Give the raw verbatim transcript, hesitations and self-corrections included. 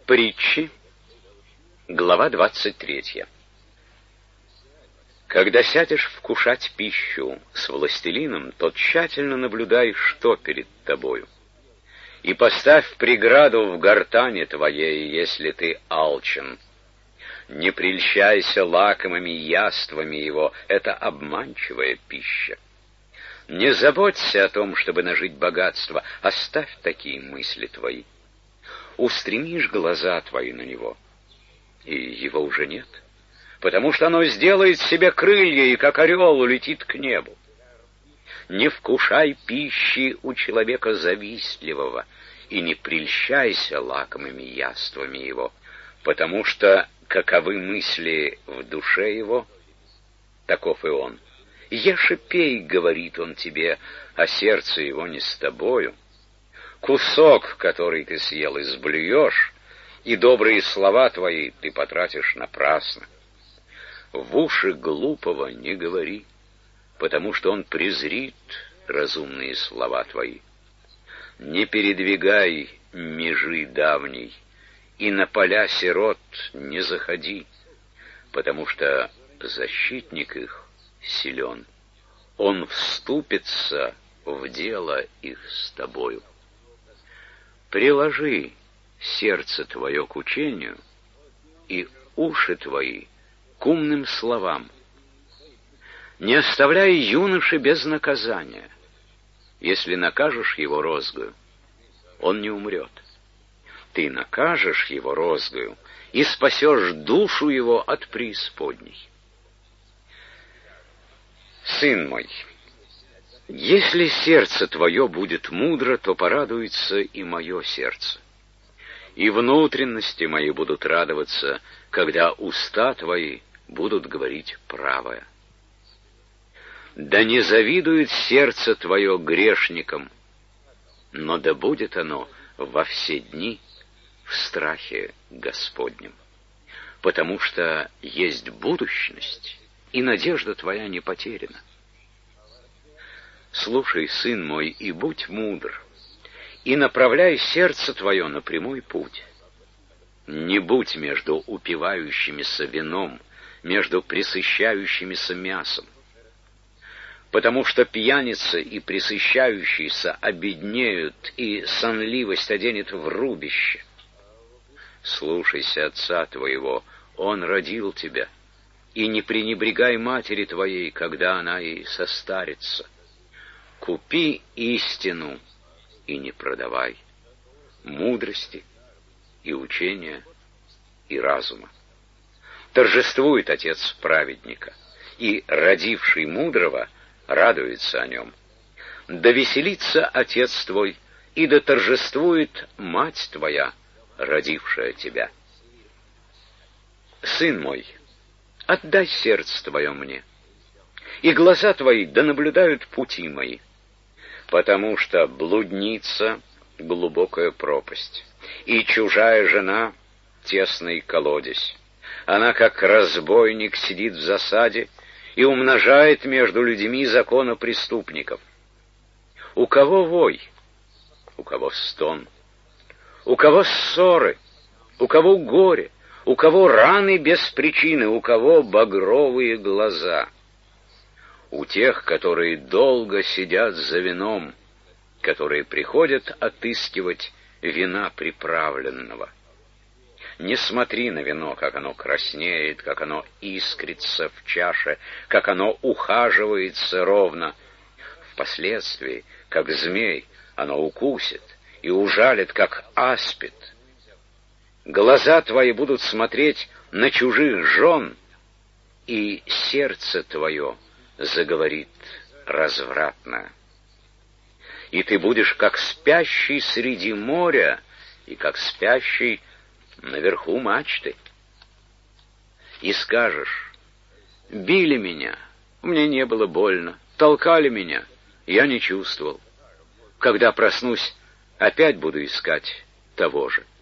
Притчи, глава двадцать третья. Когда сядешь вкушать пищу с властелином, то тщательно наблюдай, что перед тобою, и поставь преграду в гортани твоей, если ты алчен. Не прельщайся лакомыми яствами его, это обманчивая пища. Не заботься о том, чтобы нажить богатство, оставь такие мысли твои. Устремишь глаза твои на него, и его уже нет, потому что оно сделает себе крылья и, как орел, улетит к небу. Не вкушай пищи у человека завистливого, и не прельщайся лакомыми яствами его, потому что каковы мысли в душе его, таков и он. Ешь и пей, говорит он тебе, а сердце его не с тобою. Кусок, который ты съел, изблюешь, и добрые слова твои ты потратишь напрасно. В уши глупого не говори, потому что он презрит разумные слова твои. Не передвигай межи давней, и на поля сирот не заходи, потому что защитник их силен. Он вступится в дело их с тобою. Приложи сердце твое к учению и уши твои к умным словам. Не оставляй юноши без наказания. Если накажешь его розгою, он не умрет. Ты накажешь его розгою и спасешь душу его от преисподней. Сын мой, если сердце твое будет мудро, то порадуется и мое сердце, и внутренности мои будут радоваться, когда уста твои будут говорить правое. Да не завидует сердце твое грешникам, но да будет оно во все дни в страхе Господнем, потому что есть будущность, и надежда твоя не потеряна. Слушай, сын мой, и будь мудр, и направляй сердце твое на прямой путь. Не будь между упивающимися вином, между пресыщающимися мясом, потому что пьяница и пресыщающийся обеднеют, и сонливость оденет в рубище. Слушайся отца твоего, он родил тебя, и не пренебрегай матери твоей, когда она и состарится. Купи истину и не продавай, мудрости и учения и разума. Торжествует отец праведника, и родивший мудрого радуется о нем. Да веселится отец твой, и да торжествует мать твоя, родившая тебя. Сын мой, отдай сердце твое мне, и глаза твои да наблюдают пути мои, потому что блудница — глубокая пропасть, и чужая жена — тесный колодезь. Она, как разбойник, сидит в засаде и умножает между людьми законопреступников. У кого вой, у кого стон, у кого ссоры, у кого горе, у кого раны без причины, у кого багровые глаза. У тех, которые долго сидят за вином, которые приходят отыскивать вина приправленного. Не смотри на вино, как оно краснеет, как оно искрится в чаше, как оно ухаживается ровно. Впоследствии, как змей, оно укусит и ужалит, как аспид. Глаза твои будут смотреть на чужих жен, и сердце твое заговорит развратно. И ты будешь как спящий среди моря, и как спящий наверху мачты. И скажешь: били меня, мне не было больно, толкали меня, я не чувствовал. Когда проснусь, опять буду искать того же.